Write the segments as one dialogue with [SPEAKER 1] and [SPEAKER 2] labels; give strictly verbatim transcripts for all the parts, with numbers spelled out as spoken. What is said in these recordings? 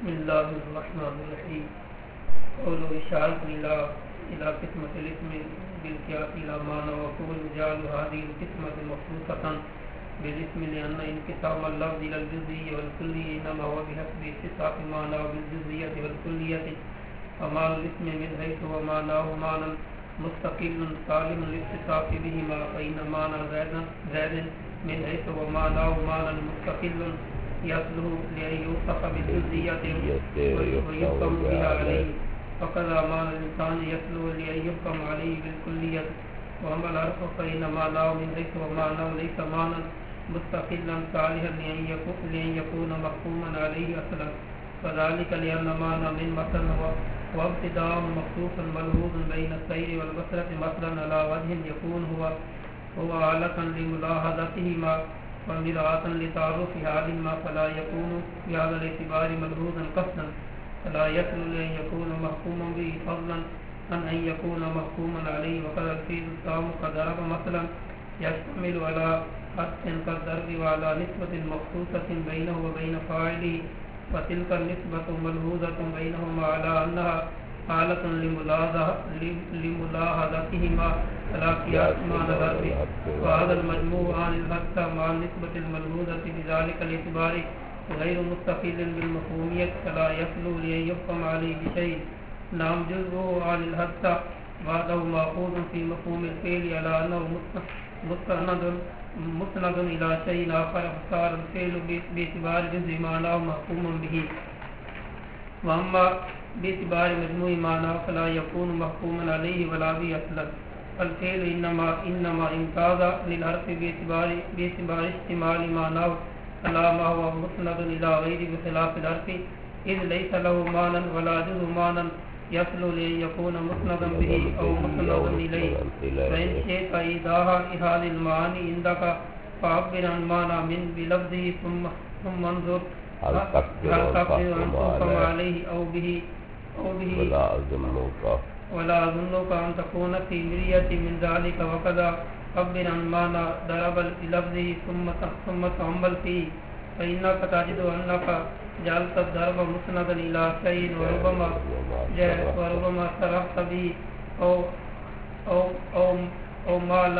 [SPEAKER 1] بسم الله الرحمن الرحيم. قول إشارة إلى إلى قسمة الاسم بالقياس إلى معنى وقول جعل هذه القسمة مخصوصة بالاسم لأن انقسام اللفظ إلى الجزئي والكلي إنما هو بحسب اتصاف معناه بالجزئية والكلية، ومعنى الاسم من حيث هو معناه معنى مستقل سالم للاتصاف بهما، فإن معنى زاد من حيث هو معناه معنى مستقل يصلح لأن يوصف بالجزئية ويحكم بها عليه، وكذا معنى الإنسان يصلح لأن يحكم عليه بالكلية. وأما العرف فإن معناه من حيث هو معناه ليس معنى مستقلا صالحا لأن يكون محكوما عليه أصلا، وذلك لأن معنى من مثلا هو ابتداء مخصوص ملحوظ بين السير والبصرة مثلا على وجه يكون هو هو آلة لملاحظتهما ومرآة لتعرف حالهما، فلا يكون بهذا الاعتبار ملحوظا قصدا، فلا يصل لأن يكون محكوما به فضلا عن أن يكون محكوما عليه. وكذا الفعل التام كضرب مثلا يشتمل على حد كالضرب وعلى نسبة مخصوصة بينه وبين فاعله، وتلك النسبة ملحوظة بينهما على أنها حالة لملاحظتهما على قياس معنى ضرب، وهذا المجموع عن الحتى مع النسبة الملحوظة بذلك الاعتبار غير مستقل بالمفهومية، فلا يخلو لأن يحكم عليه بشيء. نعم جزءه عن الحتى بعده مأخوذ في مفهوم الفعل على أنه مستند مستند إلى شيء آخر، فصار الفعل باعتبار جزء معناه محكوما به، وأما باعتبار مجموع معناه فلا يكون محكوما عليه ولا به أصلا. الفعل إنما إنما امتاز للحرف باعتبار باعتبار اشتمال معناه على ما هو مستند إلى غيره بخلاف الحرف، إذ ليس له معنى ولا جزء معنى يصل لأن يكون مسندا به أو مسندا إليه. فإن شئت إيضاح هذه المعاني عندك فعبر عن معنى من بلفظه ثم ثم انظر هل تقدر أن تحكم عليه أو به أو به
[SPEAKER 2] ولا أظنك
[SPEAKER 1] ولا أظنك أن تكون في مرية من ذلك. وكذا عبر عن معنى ضرب بلفظه ثم ثم تأمل فيه، فإنك تجد أنك جعلت الضرب مسندا إلى شيء وربما وربما صرفت به أو أو أو أو مال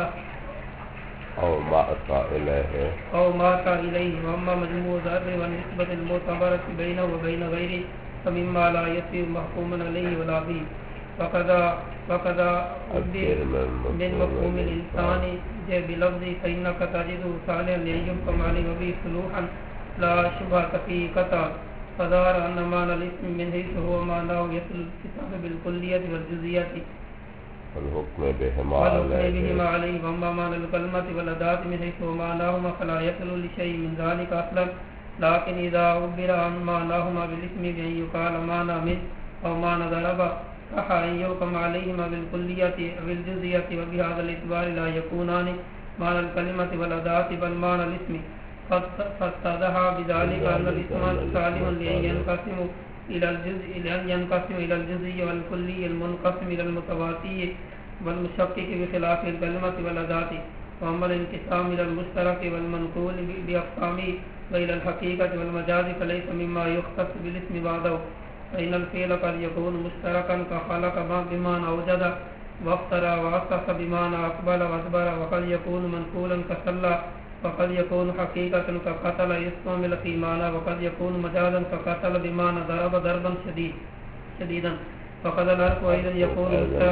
[SPEAKER 2] أو مأت إليه
[SPEAKER 1] أو مات إليه. وأما مجموع الضرب والنسبة المعتبرة بينه وبين غيره فمما لا يصير محكوما عليه ولا به. وكذا وكذا عبر من مفهوم الإنسان بلفظه فإنك تجده صالحا لأن يحكم عليه وبه صلوحا لا شبهة فيه قطعا، فظهر أن معنى الاسم من حيث هو معناه يصل الاتصاف بالكلية والجزئية
[SPEAKER 2] والحكم بهما
[SPEAKER 1] بهما عليه. وأما معنى الكلمة والأداة من حيث هو معناهما فلا يصل لشيء من ذلك أصلا، لكن إذا عبر عن معناهما بالاسم بأن يقال معنى من أو معنى ضرب صح أن يحكم عليهما بالكلية والجزئية، وبهذا الاعتبار لا يكونان معنى الكلمة والأداة بل معنى الاسم، فاتضح بذلك أن الاسم سالم لأن ينقسم إلى الجزء لأن ينقسم إلى الجزئي والكلي المنقسم إلى المتواتي والمشقق بخلاف الكلمة والأداة. وأما الانقسام إلى المشترك والمنقول بأقسامه وإلى الحقيقة والمجاز فليس مما يختص بالاسم بعده، فإن الفعل قد يكون مشتركا كخلق بمعنى أوجد وافترى وأسس بمعنى أقبل وأدبر، وقد يكون منقولا كصلى، وقد يكون حقيقة كقتل يستعمل في معنى، وقد يكون مجازا كقتل بمعنى ضرب ضربا شديد شديدا. وقد الحرف أيضا يكون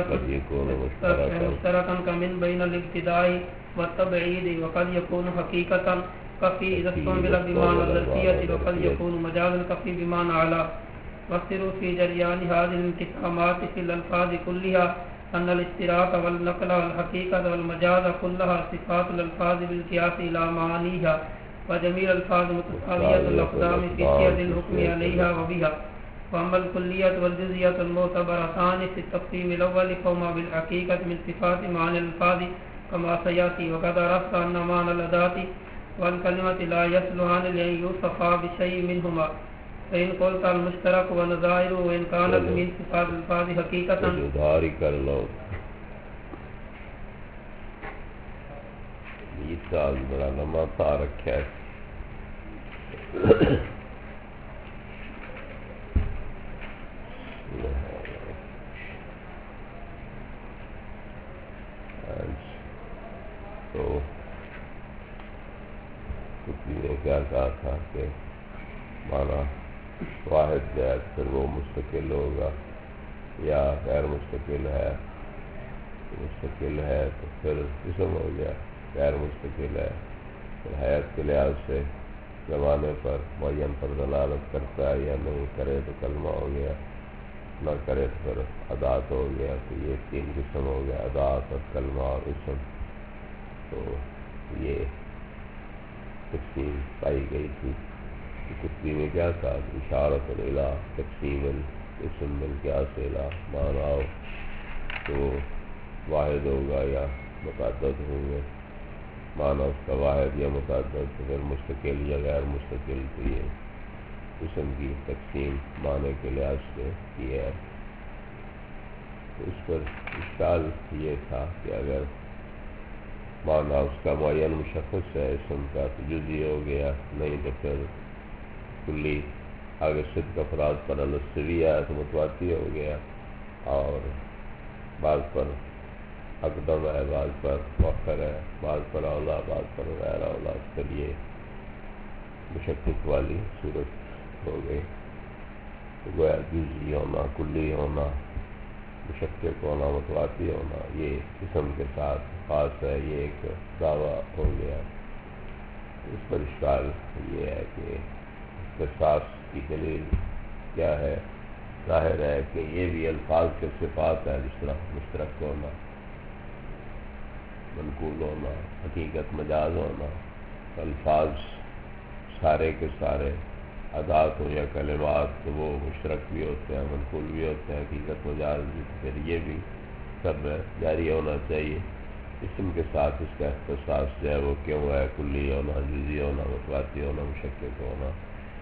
[SPEAKER 1] مشتركا كمن بين الابتداء والتبعيد، وقد يكون حقيقة كفي إذا استعمل بمعنى الظرفية، وقد يكون مجازا كفي بمعنى على. والسر في جريان هذه الانقسامات في الألفاظ كلها أن الاشتراك والنقل والحقيقة والمجاز كلها صفات الألفاظ بالقياس إلى معانيها، وجميع الألفاظ متساوية الأقدام في سياق الحكم عليها وبها. وأما الكلية والجزئية المعتبرتان في التقسيم الأول فهما بالحقيقة من صفات معاني الألفاظ كما سيأتي. وقد عرفت أن معنى الأداة والكلمة لا يصلحان لأن يوصفا بشيء منهما، فإن قلت المشترك ونظائره وإن كانت من صفات الألفاظ حقيقة
[SPEAKER 2] یہ سال بڑا لمبا تھا رکھا ہے تو کسی نے کیا کہا تھا کہ مانا واحد ہے پھر وہ مستقل ہوگا یا غیر مستقل ہے، مستقل ہے تو پھر اسم ہو گیا، غیر مستقل ہے پھر حیات کے لحاظ سے زمانے پر معین پر دلالت کرتا ہے یا نہیں کرے تو کلمہ ہو گیا، نہ کرے تو پھر ادات ہو گیا۔ تو یہ تین قسم ہو گیا، ادات اور کلمہ اور اسم۔ تو یہ تقسیم پائی گئی تھی کہ کتنی میں کیا تھا، اشارۃ الی تقسیم الاسم بالقیاس الی معنی، تو واحد ہوگا یا متعدد ہوں گے، معنی اس کا واحد یا متعدد، تو پھر مستقل یا غیر مستقل۔ تو یہ اسم کی تقسیم معنی کے لحاظ سے کی ہے۔ تو اس پر اشکال یہ تھا کہ اگر معنی اس کا معین مشخص ہے اسم کا تو جزئی ہو گیا، نہیں تو پھر کلی آگے صدق افراد پر السویہ ہے تو متواتی ہو گیا، اور بعض پر اقدم ہے، بعض پر مؤخر ہے، بعض پر اولا، بعض پر غیر اولا، پھر یہ مشقت والی صورت ہو گئی۔ تو گویا جزئی ہونا، کلی ہونا، مشقت ہونا، متواتی ہونا، یہ قسم کے ساتھ خاص ہے، یہ ایک دعویٰ ہو گیا۔ اس پر اشکال یہ ہے کہ اختصاص کی دلیل کیا ہے؟ ظاہر ہے کہ یہ بھی الفاظ کے صفات ہے، جس طرح مشترک ہونا، منقول ہونا، حقیقت مجاز ہونا، الفاظ سارے کے سارے ادات ہو یا کلمات تو وہ مشترک بھی ہوتے ہیں، منقول بھی ہوتے ہیں، حقیقت مجاز بھی، پھر یہ بھی سب جاری ہونا چاہیے۔ اسم کے ساتھ اس کا اختصاص جو ہے وہ کیوں ہے؟ کلی ہونا، جزئی ہونا، متواتی ہونا، مشقت ہونا۔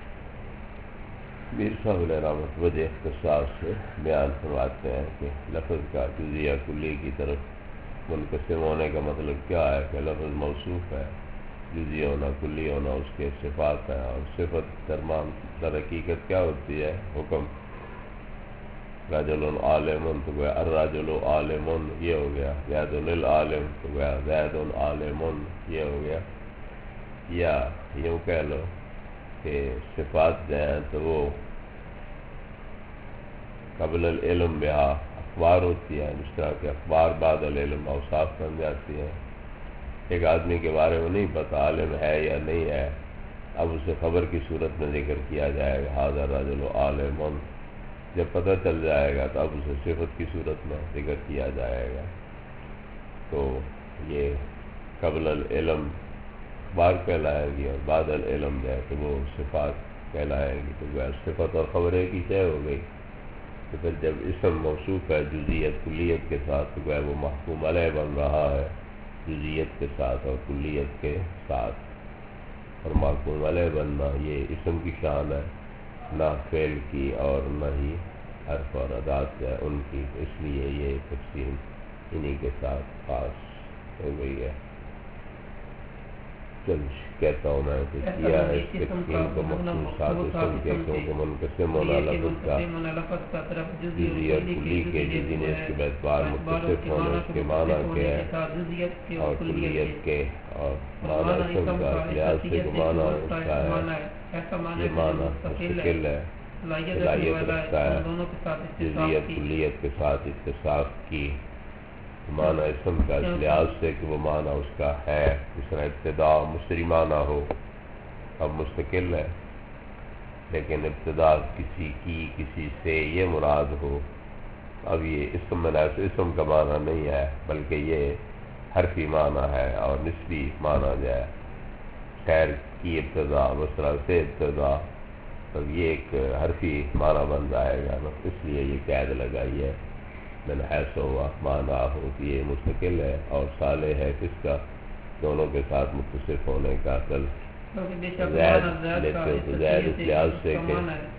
[SPEAKER 2] میر صاحب علیہ رحمۃ وجہ اختصاص سے بیان فرماتے ہیں کہ لفظ کا جزئی یا کلی کی طرف منقسم ہونے کا مطلب کیا ہے کہ لفظ موصوف ہے، جزئی ہونا، کلی ہونا اس کے صفات ہیں، اور صفت درمان در حقیقت کیا ہوتی ہے؟ حکم۔ رجل عالم تو گویا الرجل عالم یہ ہو گیا، زید للعالم تو گویا زید عالم یہ ہو گیا۔ یا یوں کہہ لو کہ صفات جو ہیں تو وہ قبل العلم بہا اخبار ہوتی ہے، جس طرح کہ اخبار بعد العلم اوصاف بن جاتی ہیں۔ ایک آدمی کے بارے میں نہیں پتہ عالم ہے یا نہیں ہے، اب اسے خبر کی صورت میں ذکر کیا جائے گا، ھذا الرجل عالم، جب پتہ چل جائے گا تو اب اسے صفت کی صورت میں ذکر کیا جائے گا۔ تو یہ قبل العلم اخبار کہلائے گی، اور بعد العلم جو ہے تو وہ صفات کہلائے گی۔ تو وہ صفت اور خبر ایک ہی شے ہو گئی۔ تو پھر جب اسم موصوف ہے جزئیت کلیت کے ساتھ تو وہ محکوم علیہ بن رہا ہے، جزئیت کے ساتھ اور کلیت کے ساتھ، اور محکوم علیہ بننا یہ اسم کی شان ہے، نہ فعل کی اور نہ ہی حرف اور ادات ہے ان کی، اس لیے یہ تقسیم انہی کے ساتھ خاص ہو گئی ہے۔ چل کہتا ہوں میں کہ کیا ہے اس تقسیم کو مخصوصات اسم کے کیونکہ منقسم ہونا لفظ کا جزئی اور کلی کے جزئی نے اس کے اعتبار متصف ہونے اس کے معنی کے ہے، اور کلیت کے اور معنی اسم کا لحاظ سے جو معنی اس کا ہے یہ معنی مستقل ہے، صلاحیت رکھتا ہے جزئیت کلیت کے ساتھ اتصاف کی معنی اسم کا، اس لحاظ سے کہ وہ معنی اس کا ہے، جس طرح ابتدا مصری معنی ہو، اب مستقل ہے لیکن ابتدا کسی کی کسی سے یہ مراد ہو، اب یہ اسم مناسب اسم کا معنی نہیں ہے بلکہ یہ حرفی معنی ہے اور نسبی معنی جو ہے، خیر کی ابتدا مسرا سے ابتدا، تب یہ ایک حرفی معنی بن جائے گا، اس لیے یہ قید لگائی ہے من حیث ہوا معنی ہو کہ یہ مستقل ہے اور صالح ہے کس کا؟ دونوں کے ساتھ متصف ہونے کا۔ کل زید لیتے تو زید اس لحاظ سے کہ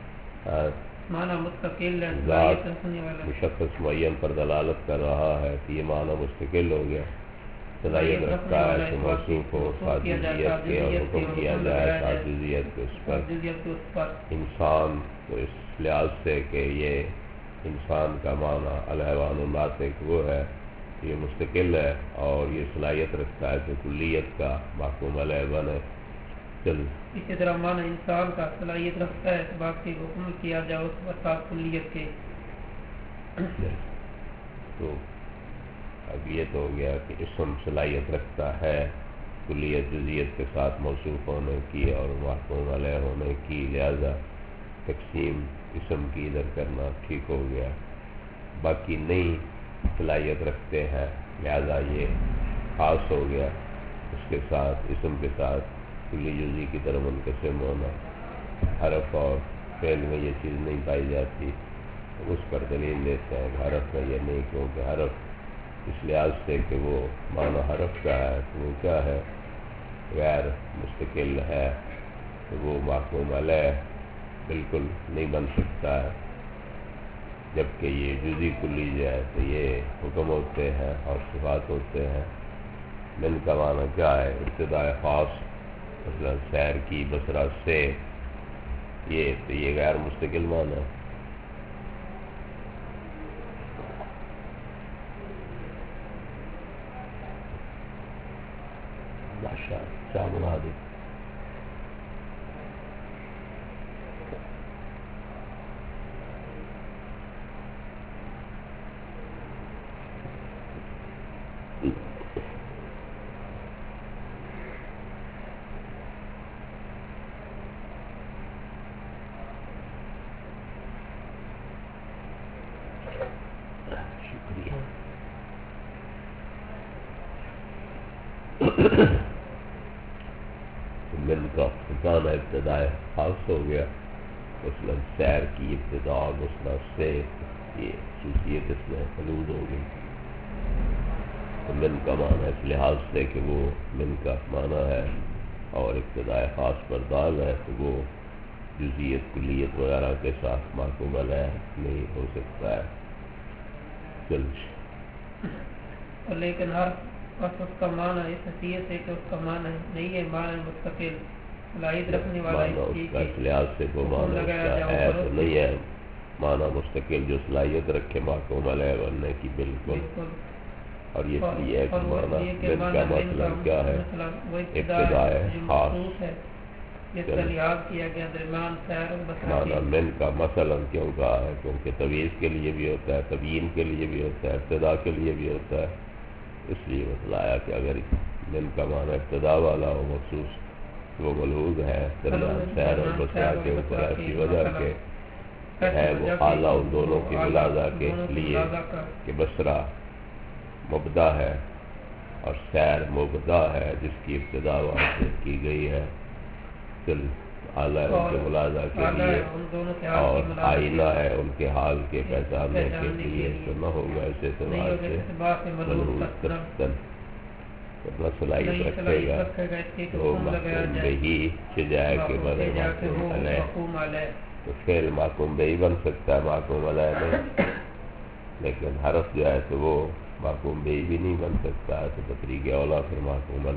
[SPEAKER 2] ذات مشخص معین پر دلالت کر رہا ہے کہ یہ معنی مستقل ہو گیا، صلاحیت رکھتا ہے کہ موصوف ہو ساتھ جزئیت کے اور حکم کیا جائے ساتھ جزئیت کے اس پر۔ انسان تو اس لحاظ سے کہ یہ انسان کا معنی الحیوان الناطق وہ ہے یہ مستقل ہے اور یہ صلاحیت رکھتا ہے کہ کلیت کا محکوم علیہ بنے. چل
[SPEAKER 1] اسی طرح معنی انسان کا صلاحیت رکھتا ہے باقی حکم کیا جائے اس وسط کلیت کے.
[SPEAKER 2] تو اب یہ تو ہو گیا کہ اسم صلاحیت رکھتا ہے کلیت جزیت کے ساتھ موصوف ہونے کی اور محکوم علیہ ہونے کی، لہذا تقسیم اسم کی ادھر کرنا ٹھیک ہو گیا. باقی نئی صلاحیت رکھتے ہیں لہذا یہ خاص ہو گیا، اس کے ساتھ اسم کے ساتھ کلی جزی کی طرف منقسم ہونا. حرف اور فعل میں یہ چیز نہیں پائی جاتی، اس پر دلیل دیتے ہیں کہ حرف میں یہ نہیں، کیونکہ حرف اس لحاظ سے کہ وہ معنی حرف کا ہے تو وہ کیا ہے، غیر مستقل ہے، تو وہ محکوم علیہ بالکل نہیں بن سکتا ہے. جبکہ یہ جزی کلی جو ہے تو یہ حکم ہوتے ہیں اور صفات ہوتے ہیں. من کا معنی کیا ہے، ابتداء خاص، مثلا سیر کی بصرہ سے، یہ تو یہ غیر مستقل معنی ہے. ماشاء کیا مراد ہے. من کا معنی ابتداء خاص ہو گیا، مثلا سیر کی ابتدا مثلا سے، یہ خصوصیت اس میں حلود ہو گئی. تو من کا معنی اس لحاظ سے کہ وہ من کا معنی ہے اور ابتداء خاص پر دال ہے تو وہ جزیت کلیت وغیرہ کے ساتھ محکوم علیہ نہیں ہو سکتا ہے. چل
[SPEAKER 1] لیکن ہر بس اس کا معنی اس حیثیت سے کہ اس کا معنی نہیں ہے معنی مستقل صلاحیت رکھنے والا،
[SPEAKER 2] اس لحاظ سے وہ معنی اس کا ہے تو نہیں ہے معنی مستقل جو صلاحیت رکھے محکوم علیہ بننے کی. بالکل. اور یہ اس لیے ہے کہ معنی من کا مطلب کیا ہے، ابتداء خاص ہے
[SPEAKER 1] جس کا لحاظ کیا گیا درمیان سیر اور بصرہ.
[SPEAKER 2] معنی من کا مثلا کیوں کہا ہے، کیونکہ تمییز کے لیے بھی ہوتا ہے، تبیین کے لیے بھی ہوتا ہے، ابتدا کے لیے بھی ہوتا ہے. اس لیے بتلایا کہ اگر من کا معنی ابتدا والا ہو مخصوص وہ ملحوظ ہے درمیان سیر اور بصرہ کے اوپر ایسی وجہ کے ہے وہ اعلیٰ ان دونوں کی ملاحظہ کے لیے کہ بصرہ مبدا ہے اور سیر مبدا ہے جس کی ابتدا وہاں سے کی گئی ہے. چل اعلیٰ ان کے ملاحظہ کے لیے اور آئینہ ہے ان کے حال کے پہچاننے کے لیے، تو نہ ہوگا اس اعتبار سے ملحوظ تفتن اپنا صلاحیت رکھے گا تو محکوم بہی چجائے کے بنے محکوم علیہ. تو فعل محکوم بہی بن سکتا ہے محکوم علیہ میں، لیکن حرف جو ہے تو وہ محکوم بہی بھی نہیں بن سکتا ہے. تو تفریق اولا پھر محکوم